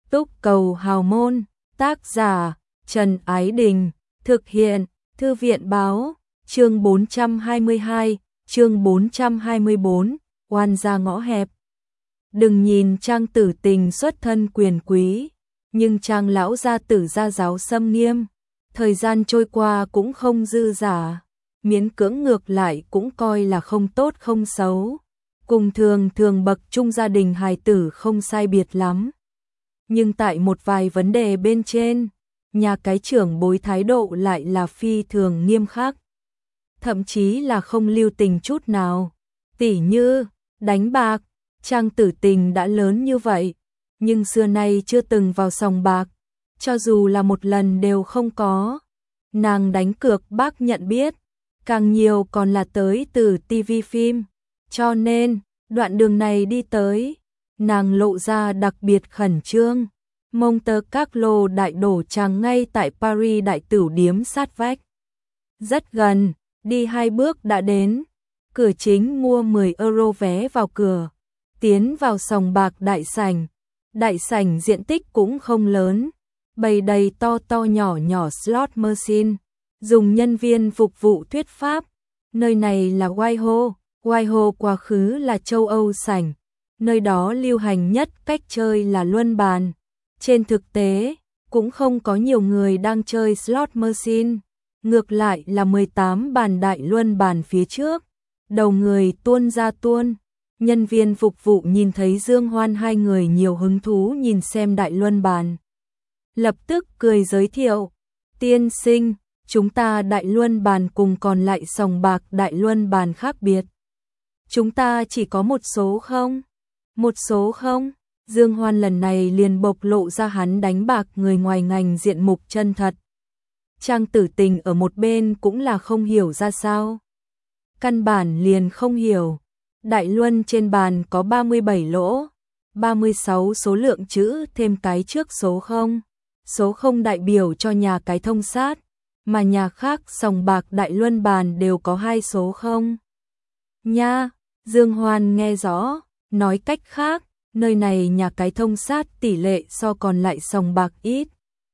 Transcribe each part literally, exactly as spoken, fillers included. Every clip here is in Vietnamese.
Túc Cầu Hào Môn, tác giả Trần Ái Đình, thực hiện Thư viện Báo, chương bốn trăm hai mươi hai, chương bốn trăm hai mươi bốn, oan gia ngõ hẹp. Đừng nhìn Trang Tử Tình xuất thân quyền quý, nhưng Trang lão gia tử gia giáo xâm nghiêm, thời gian trôi qua cũng không dư dả, miễn cưỡng ngược lại cũng coi là không tốt không xấu, cùng thường thường bậc trung gia đình hài tử không sai biệt lắm. Nhưng tại một vài vấn đề bên trên, nhà cái trưởng bối thái độ lại là phi thường nghiêm khắc, thậm chí là không lưu tình chút nào. Tỉ như đánh bạc, Trang Tử Tình đã lớn như vậy, nhưng xưa nay chưa từng vào sòng bạc, cho dù là một lần đều không có. Nàng đánh cược bác nhận biết, càng nhiều còn là tới từ tivi phim, cho nên đoạn đường này đi tới, nàng lộ ra đặc biệt khẩn trương. Monte Carlo đại đổ tràng ngay tại Paris đại tửu điếm sát vách. Rất gần, đi hai bước đã đến. Cửa chính mua mười euro vé vào cửa, tiến vào sòng bạc đại sảnh. Đại sảnh diện tích cũng không lớn, bày đầy to to nhỏ nhỏ slot machine, dùng nhân viên phục vụ thuyết pháp. Nơi này là Whitehall, Whitehall quá khứ là châu Âu sảnh, nơi đó lưu hành nhất cách chơi là luân bàn. Trên thực tế, cũng không có nhiều người đang chơi slot machine, ngược lại là mười tám bàn đại luân bàn phía trước, đầu người tuôn ra tuôn. Nhân viên phục vụ nhìn thấy Dương Hoan hai người nhiều hứng thú nhìn xem đại luân bàn, lập tức cười giới thiệu, tiên sinh, chúng ta đại luân bàn cùng còn lại sòng bạc đại luân bàn khác biệt. Chúng ta chỉ có một số không? Một số không? Dương Hoan lần này liền bộc lộ ra hắn đánh bạc người ngoài ngành diện mục chân thật. Trang Tử Tình ở một bên cũng là không hiểu ra sao. Căn bản liền không hiểu. Đại luân trên bàn có ba mươi bảy lỗ, ba mươi sáu số lượng chữ thêm cái trước số không. Số không đại biểu cho nhà cái thông sát, mà nhà khác sòng bạc đại luân bàn đều có hai số không. Nha, Dương Hoan nghe rõ, nói cách khác, nơi này nhà cái thông sát tỷ lệ so còn lại sòng bạc ít.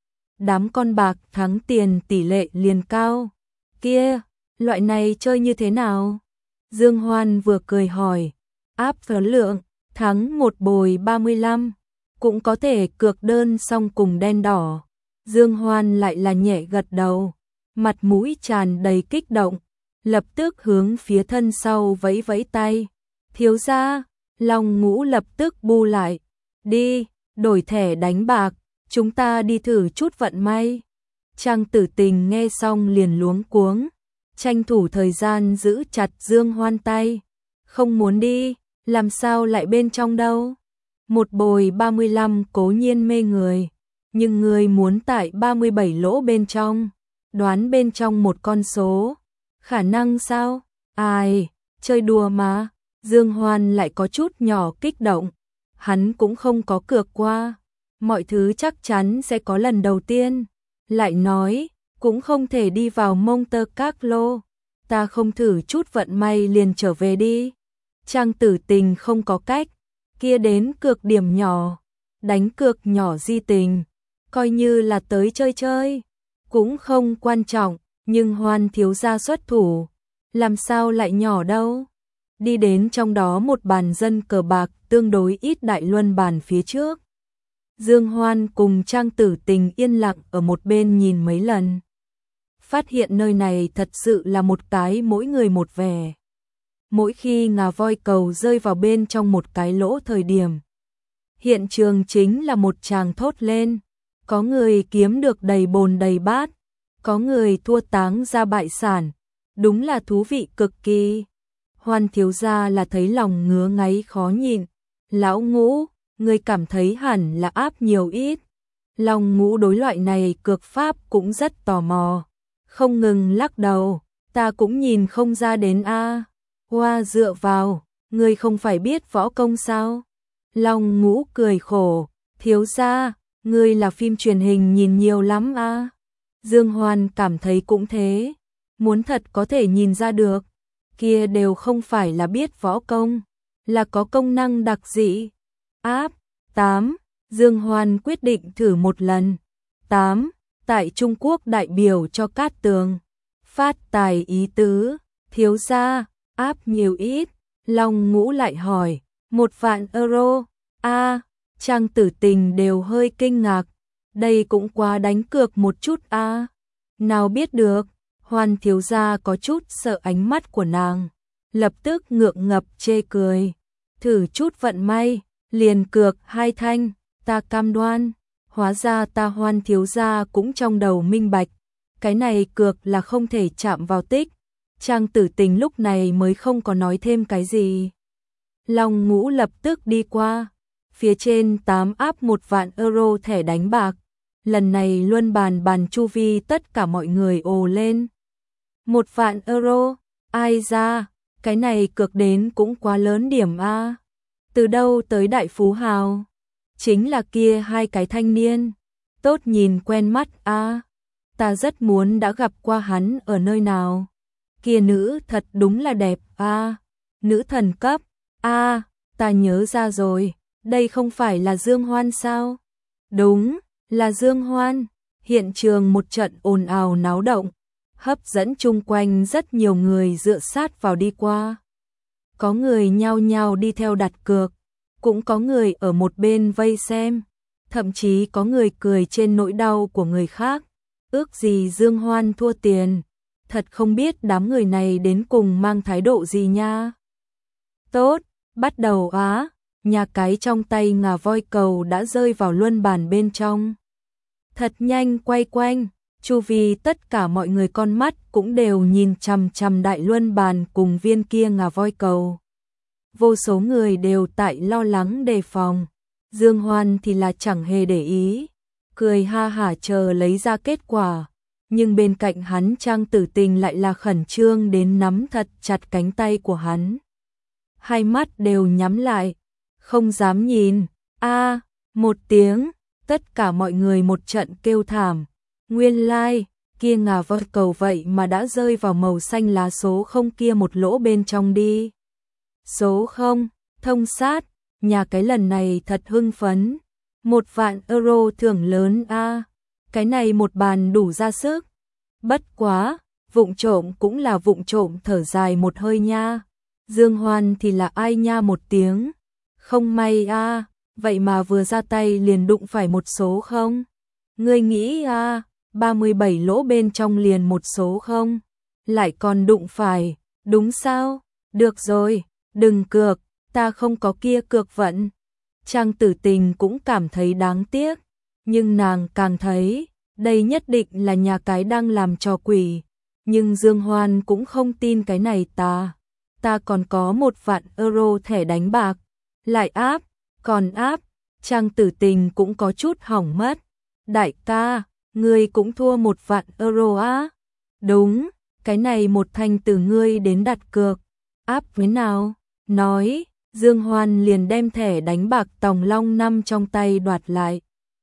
Đám con bạc thắng tiền tỷ lệ liền cao. Kia, loại này chơi như thế nào? Dương Hoan vừa cười hỏi, áp phấn lượng, thắng một bồi ba mươi lăm, cũng có thể cược đơn xong cùng đen đỏ. Dương Hoan lại là nhẹ gật đầu, mặt mũi tràn đầy kích động, lập tức hướng phía thân sau vẫy vẫy tay. Thiếu gia, Long Ngũ lập tức bu lại, đi, đổi thẻ đánh bạc, chúng ta đi thử chút vận may. Trang Tử Tình nghe xong liền luống cuống, tranh thủ thời gian giữ chặt Dương Hoan tay, không muốn đi, làm sao lại bên trong đâu. Một bồi ba mươi lăm cố nhiên mê người, nhưng người muốn tại ba mươi bảy lỗ bên trong, đoán bên trong một con số, khả năng sao? Ai, chơi đùa mà. Dương Hoan lại có chút nhỏ kích động, hắn cũng không có cược qua, mọi thứ chắc chắn sẽ có lần đầu tiên. Lại nói, cũng không thể đi vào Monte Carlo, ta không thử chút vận may liền trở về đi. Trang Tử Tình không có cách, kia đến cược điểm nhỏ, đánh cược nhỏ di tình, coi như là tới chơi chơi, cũng không quan trọng, nhưng Hoan thiếu gia xuất thủ, làm sao lại nhỏ đâu. Đi đến trong đó một bàn dân cờ bạc tương đối ít đại luân bàn phía trước. Dương Hoan cùng Trang Tử Tình yên lặng ở một bên nhìn mấy lần. Phát hiện nơi này thật sự là một cái mỗi người một vẻ. Mỗi khi ngà voi cầu rơi vào bên trong một cái lỗ thời điểm, hiện trường chính là một tràng thốt lên. Có người kiếm được đầy bồn đầy bát, có người thua táng ra bại sản. Đúng là thú vị cực kỳ. Hoan thiếu gia là thấy lòng ngứa ngáy khó nhịn. Lão Ngũ, ngươi cảm thấy hẳn là áp nhiều ít. Long Ngũ đối loại này cược pháp cũng rất tò mò, không ngừng lắc đầu, ta cũng nhìn không ra đến a. Hoa dựa vào, ngươi không phải biết võ công sao? Long Ngũ cười khổ, thiếu gia, ngươi là phim truyền hình nhìn nhiều lắm a. Dương Hoan cảm thấy cũng thế, muốn thật có thể nhìn ra được, kia đều không phải là biết võ công, là có công năng đặc dị. Áp tám, Dương Hoan quyết định thử một lần. tám. Tại Trung Quốc đại biểu cho Cát Tường. Phát tài ý tứ, thiếu gia, áp nhiều ít. Long Ngũ lại hỏi, một vạn euro. A, à, Trang Tử Tình đều hơi kinh ngạc. Đây cũng quá đánh cược một chút a. À. Nào biết được, Hoan thiếu gia có chút sợ ánh mắt của nàng, lập tức ngượng ngập chê cười. Thử chút vận may, liền cược hai thanh, ta cam đoan. Hóa ra ta Hoan thiếu gia cũng trong đầu minh bạch, cái này cược là không thể chạm vào tích. Trang Tử Tình lúc này mới không có nói thêm cái gì. Long Ngũ lập tức đi qua, phía trên tám áp một vạn euro thẻ đánh bạc. Lần này luân bàn bàn chu vi tất cả mọi người ồ lên. Một vạn euro, ai ra, cái này cược đến cũng quá lớn điểm a. Từ đâu tới đại phú hào? Chính là kia hai cái thanh niên, tốt nhìn quen mắt a. Ta rất muốn đã gặp qua hắn ở nơi nào. Kia nữ thật đúng là đẹp a, nữ thần cấp. A, ta nhớ ra rồi, đây không phải là Dương Hoan sao? Đúng, là Dương Hoan. Hiện trường một trận ồn ào náo động, hấp dẫn chung quanh rất nhiều người dựa sát vào đi qua. Có người nhao nhao đi theo đặt cược, cũng có người ở một bên vây xem, thậm chí có người cười trên nỗi đau của người khác. Ước gì Dương Hoan thua tiền, thật không biết đám người này đến cùng mang thái độ gì nha. Tốt, bắt đầu á, nhà cái trong tay ngà voi cầu đã rơi vào luân bàn bên trong. Thật nhanh quay quanh, chu vi tất cả mọi người con mắt cũng đều nhìn chằm chằm đại luân bàn cùng viên kia ngà voi cầu. Vô số người đều tại lo lắng đề phòng, Dương Hoan thì là chẳng hề để ý, cười ha hả chờ lấy ra kết quả. Nhưng bên cạnh hắn Trang Tử Tình lại là khẩn trương đến nắm thật chặt cánh tay của hắn. Hai mắt đều nhắm lại, không dám nhìn. A, à, một tiếng, tất cả mọi người một trận kêu thảm. Nguyên lai, like, kia ngà voi cầu vậy mà đã rơi vào màu xanh lá số không kia một lỗ bên trong đi. Số không, thông sát, nhà cái lần này thật hưng phấn. Một vạn euro thưởng lớn a, à, cái này một bàn đủ ra sức. Bất quá, vụng trộm cũng là vụng trộm thở dài một hơi nha. Dương Hoan thì là ai nha một tiếng. Không may a, à, vậy mà vừa ra tay liền đụng phải một số không. Ngươi nghĩ a, à, ba mươi bảy lỗ bên trong liền một số không. Lại còn đụng phải, đúng sao? Được rồi, đừng cược, ta không có kia cược vận. Trang Tử Tình cũng cảm thấy đáng tiếc, nhưng nàng càng thấy, đây nhất định là nhà cái đang làm trò quỷ. Nhưng Dương Hoan cũng không tin cái này ta. Ta còn có một vạn euro thẻ đánh bạc. Lại áp, còn áp, Trang Tử Tình cũng có chút hỏng mất. Đại ca, ngươi cũng thua một vạn euro á? Đúng, cái này một thanh từ ngươi đến đặt cược. Áp với nào? Nói, Dương Hoan liền đem thẻ đánh bạc Tòng Long năm trong tay đoạt lại,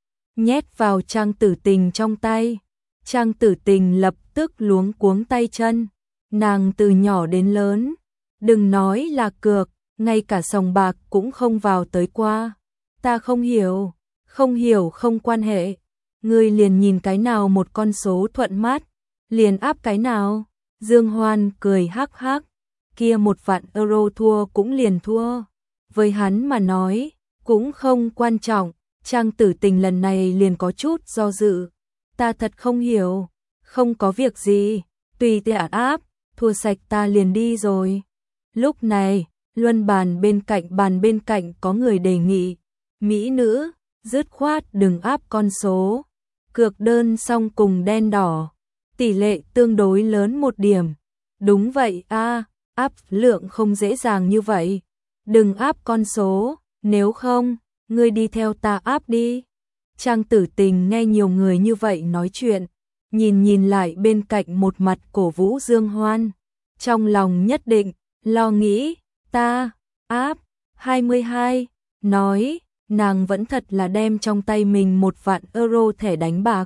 nhét vào Trang Tử Tình trong tay. Trang Tử Tình lập tức luống cuống tay chân. Nàng từ nhỏ đến lớn, đừng nói là cược, ngay cả sòng bạc cũng không vào tới qua. Ta không hiểu, không hiểu không quan hệ. Ngươi liền nhìn cái nào một con số thuận mắt, liền áp cái nào. Dương Hoan cười hắc hắc, kia một vạn euro thua cũng liền thua. Với hắn mà nói, cũng không quan trọng. Trang Tử Tình lần này liền có chút do dự. Ta thật không hiểu, không có việc gì, tùy tiện áp, thua sạch ta liền đi rồi. Lúc này, luân bàn bên cạnh bàn bên cạnh có người đề nghị, mỹ nữ, dứt khoát đừng áp con số. Cược đơn xong cùng đen đỏ, tỷ lệ tương đối lớn một điểm. Đúng vậy a, à, áp lượng không dễ dàng như vậy. Đừng áp con số, nếu không, ngươi đi theo ta áp đi. Trang Tử Tình nghe nhiều người như vậy nói chuyện, nhìn nhìn lại bên cạnh một mặt cổ vũ Dương Hoan. Trong lòng nhất định, lo nghĩ, ta, áp, hai mươi hai, nói, nàng vẫn thật là đem trong tay mình một vạn euro thẻ đánh bạc.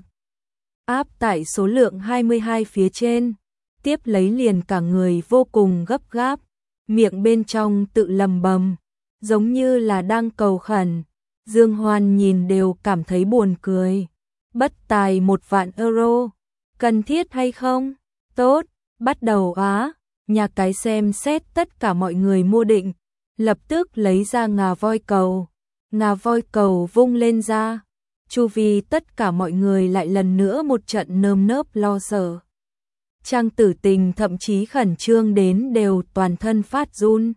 Áp tại số lượng hai mươi hai phía trên, tiếp lấy liền cả người vô cùng gấp gáp, miệng bên trong tự lầm bầm, giống như là đang cầu khẩn. Dương Hoan nhìn đều cảm thấy buồn cười. Bất tài một vạn euro, cần thiết hay không? Tốt, bắt đầu á. Nhà cái xem xét tất cả mọi người mua định, lập tức lấy ra ngà voi cầu. Ngà voi cầu vung lên ra, chu vi tất cả mọi người lại lần nữa một trận nơm nớp lo sợ. Trang Tử Tình thậm chí khẩn trương đến đều toàn thân phát run.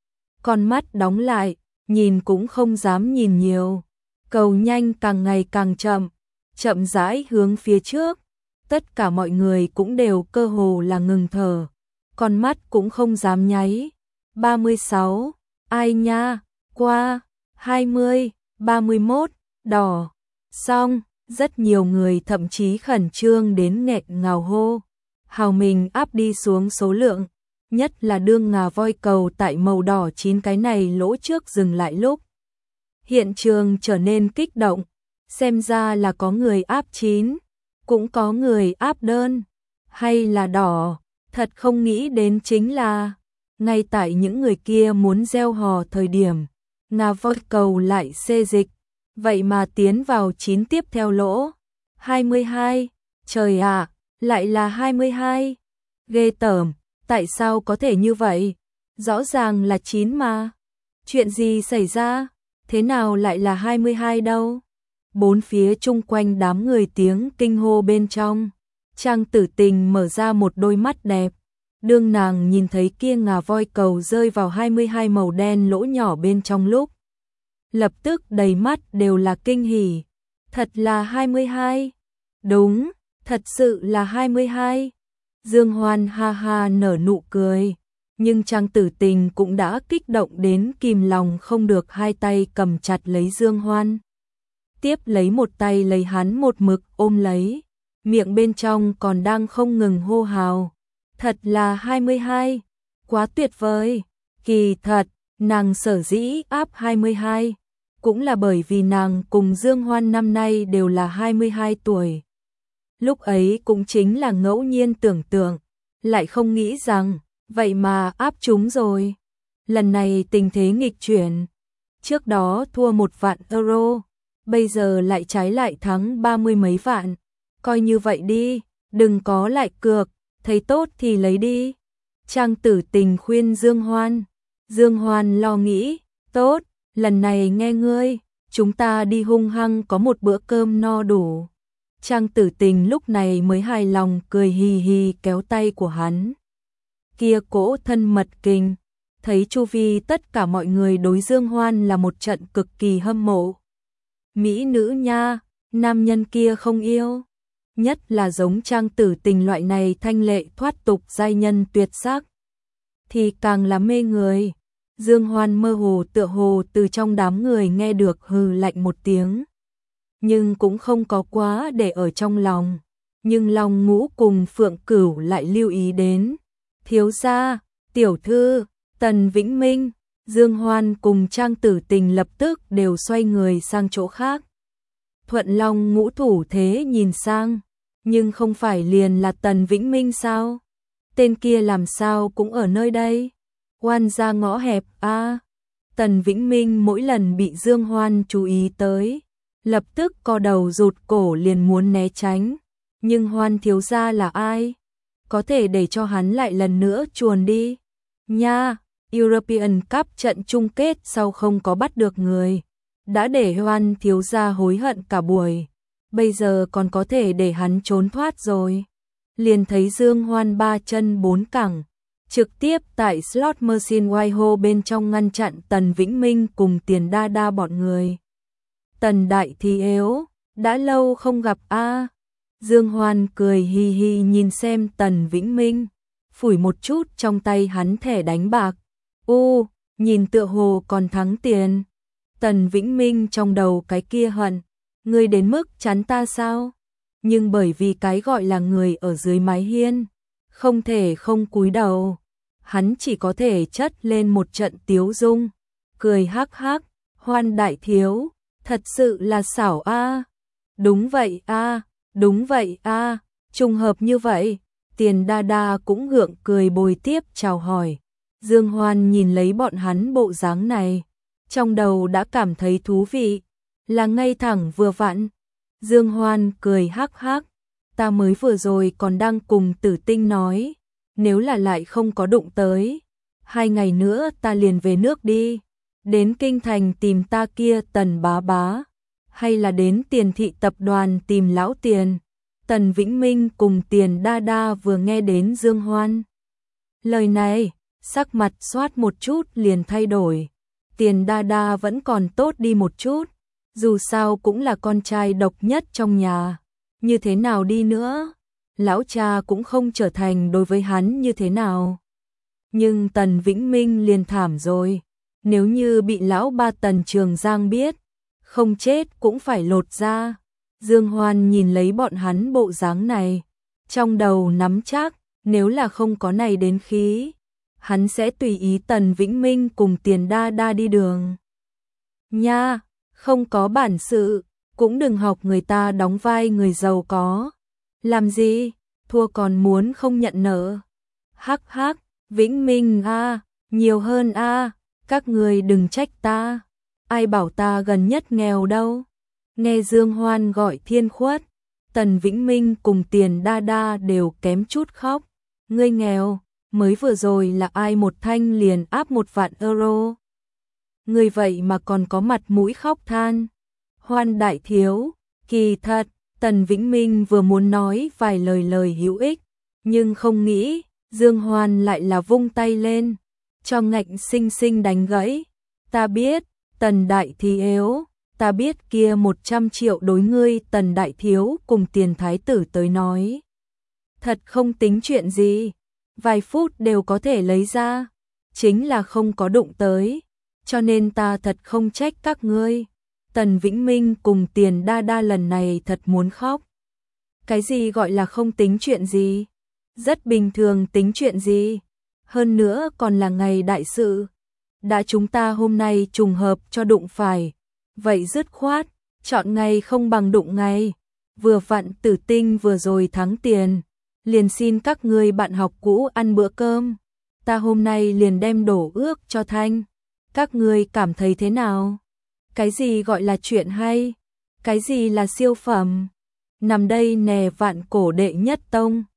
Con mắt đóng lại, nhìn cũng không dám nhìn nhiều. Cầu nhanh càng ngày càng chậm, chậm rãi hướng phía trước. Tất cả mọi người cũng đều cơ hồ là ngừng thở, con mắt cũng không dám nháy. ba mươi sáu, ai nha, qua, hai mươi, ba mươi mốt, đỏ, xong, rất nhiều người thậm chí khẩn trương đến nghẹn ngào hô. Hào mình áp đi xuống số lượng, nhất là đương ngà voi cầu tại màu đỏ chín cái này lỗ trước dừng lại lúc. Hiện trường trở nên kích động, xem ra là có người áp chín, cũng có người áp đơn, hay là đỏ, thật không nghĩ đến chính là, ngay tại những người kia muốn gieo hò thời điểm, ngà voi cầu lại xê dịch, vậy mà tiến vào chín tiếp theo lỗ. hai mươi hai, trời ạ, lại là hai mươi hai, ghê tởm, tại sao có thể như vậy, rõ ràng là chín mà, chuyện gì xảy ra, thế nào lại là hai mươi hai đâu? Bốn phía chung quanh đám người tiếng kinh hô bên trong, Trang Tử Tình mở ra một đôi mắt đẹp, đương nàng nhìn thấy kia ngà voi cầu rơi vào hai mươi hai màu đen lỗ nhỏ bên trong lúc. Lập tức đầy mắt đều là kinh hỉ, thật là hai mươi hai, đúng, thật sự là hai mươi hai. Dương Hoan ha ha nở nụ cười, nhưng Trang Tử Tình cũng đã kích động đến kìm lòng không được, hai tay cầm chặt lấy Dương Hoan. Tiếp lấy một tay lấy hắn một mực ôm lấy, miệng bên trong còn đang không ngừng hô hào. Thật là hai mươi hai, quá tuyệt vời, kỳ thật, nàng sở dĩ áp hai mươi hai, cũng là bởi vì nàng cùng Dương Hoan năm nay đều là hai mươi hai tuổi. Lúc ấy cũng chính là ngẫu nhiên tưởng tượng, lại không nghĩ rằng, vậy mà áp chúng rồi. Lần này tình thế nghịch chuyển, trước đó thua một vạn euro, bây giờ lại trái lại thắng ba mươi mấy vạn, coi như vậy đi, đừng có lại cược, thấy tốt thì lấy đi. Trang Tử Tình khuyên Dương Hoan, Dương Hoan lo nghĩ, tốt, lần này nghe ngươi, chúng ta đi hung hăng có một bữa cơm no đủ. Trang Tử Tình lúc này mới hài lòng cười hì hì kéo tay của hắn. Kia cỗ thân mật kinh, thấy chu vi tất cả mọi người đối Dương Hoan là một trận cực kỳ hâm mộ. Mỹ nữ nha, nam nhân kia không yêu. Nhất là giống Trang Tử Tình loại này thanh lệ thoát tục giai nhân tuyệt sắc, thì càng là mê người. Dương Hoan mơ hồ tựa hồ từ trong đám người nghe được hừ lạnh một tiếng, nhưng cũng không có quá để ở trong lòng. Nhưng Long Ngũ cùng Phượng Cửu lại lưu ý đến. Thiếu gia, tiểu thư, Tần Vĩnh Minh, Dương Hoan cùng Trang Tử Tình lập tức đều xoay người sang chỗ khác. Thuận Long Ngũ thủ thế nhìn sang, nhưng không phải liền là Tần Vĩnh Minh sao? Tên kia làm sao cũng ở nơi đây? Oan gia ngõ hẹp a. À. Tần Vĩnh Minh mỗi lần bị Dương Hoan chú ý tới, lập tức co đầu rụt cổ liền muốn né tránh. Nhưng Hoan thiếu gia là ai? Có thể để cho hắn lại lần nữa chuồn đi. Nha, European Cup trận chung kết sau không có bắt được người, đã để Hoan thiếu gia hối hận cả buổi. Bây giờ còn có thể để hắn trốn thoát rồi. Liền thấy Dương Hoan ba chân bốn cẳng, trực tiếp tại slot machine Whitehall bên trong ngăn chặn Tần Vĩnh Minh cùng Tiền Đa Đa bọn người. Tần đại thì yếu, đã lâu không gặp a. À. Dương Hoan cười hi hi nhìn xem Tần Vĩnh Minh, phủi một chút trong tay hắn thẻ đánh bạc. U, nhìn tựa hồ còn thắng tiền. Tần Vĩnh Minh trong đầu cái kia hận, ngươi đến mức chắn ta sao? Nhưng bởi vì cái gọi là người ở dưới mái hiên, không thể không cúi đầu, hắn chỉ có thể chất lên một trận tiếu dung, cười hắc hắc, Hoan đại thiếu, thật sự là xảo a. À. Đúng vậy a, à, đúng vậy a, à, trùng hợp như vậy. Tiền Đa Đa cũng gượng cười bồi tiếp chào hỏi. Dương Hoan nhìn lấy bọn hắn bộ dáng này, trong đầu đã cảm thấy thú vị. là ngay thẳng vừa vặn. Dương Hoan cười hắc hắc, ta mới vừa rồi còn đang cùng Tử Tinh nói, nếu là lại không có đụng tới, hai ngày nữa ta liền về nước đi, đến kinh thành tìm ta kia Tần bá bá, hay là đến Tiền thị tập đoàn tìm lão Tiền. Tần Vĩnh Minh cùng Tiền đa đa vừa nghe đến Dương Hoan lời này, sắc mặt xoát một chút liền thay đổi. Tiền đa đa vẫn còn tốt đi một chút, dù sao cũng là con trai độc nhất trong nhà, như thế nào đi nữa, lão cha cũng không trở thành đối với hắn như thế nào. Nhưng Tần Vĩnh Minh liền thảm rồi, nếu như bị lão ba Tần Trường Giang biết, không chết cũng phải lột da. Dương Hoan nhìn lấy bọn hắn bộ dáng này, trong đầu nắm chắc, nếu là không có này đến khí, hắn sẽ tùy ý Tần Vĩnh Minh cùng Tiền đa đa đi đường. Nha, không có bản sự, cũng đừng học người ta đóng vai người giàu có. Làm gì, thua còn muốn không nhận nợ. Hắc hắc, Vĩnh Minh a, nhiều hơn a, các người đừng trách ta. Ai bảo ta gần nhất nghèo đâu. Nghe Dương Hoan gọi thiên khuất, Tần Vĩnh Minh cùng Tiền đa đa đều kém chút khóc. Ngươi nghèo, mới vừa rồi là ai một thanh liền áp một vạn euro. Ngươi vậy mà còn có mặt mũi khóc than. Hoan đại thiếu, kỳ thật, Tần Vĩnh Minh vừa muốn nói vài lời lời hữu ích, nhưng không nghĩ, Dương Hoan lại là vung tay lên, cho ngạnh sinh sinh đánh gãy. Ta biết, Tần đại thiếu, ta biết kia một trăm triệu đối ngươi Tần đại thiếu cùng Tiền thái tử tới nói. Thật không tính chuyện gì, vài phút đều có thể lấy ra, chính là không có đụng tới, cho nên ta thật không trách các ngươi. Tần Vĩnh Minh cùng Tiền đa đa lần này thật muốn khóc. Cái gì gọi là không tính chuyện gì? Rất bình thường tính chuyện gì? Hơn nữa còn là ngày đại sự. Đã chúng ta hôm nay trùng hợp cho đụng phải, vậy dứt khoát, chọn ngày không bằng đụng ngày. Vừa vặn Tử Tinh vừa rồi thắng tiền, liền xin các ngươi bạn học cũ ăn bữa cơm. Ta hôm nay liền đem đổ ước cho Thanh. Các ngươi cảm thấy thế nào? Cái gì gọi là chuyện hay? Cái gì là siêu phẩm? Nằm đây nè vạn cổ đệ nhất tông,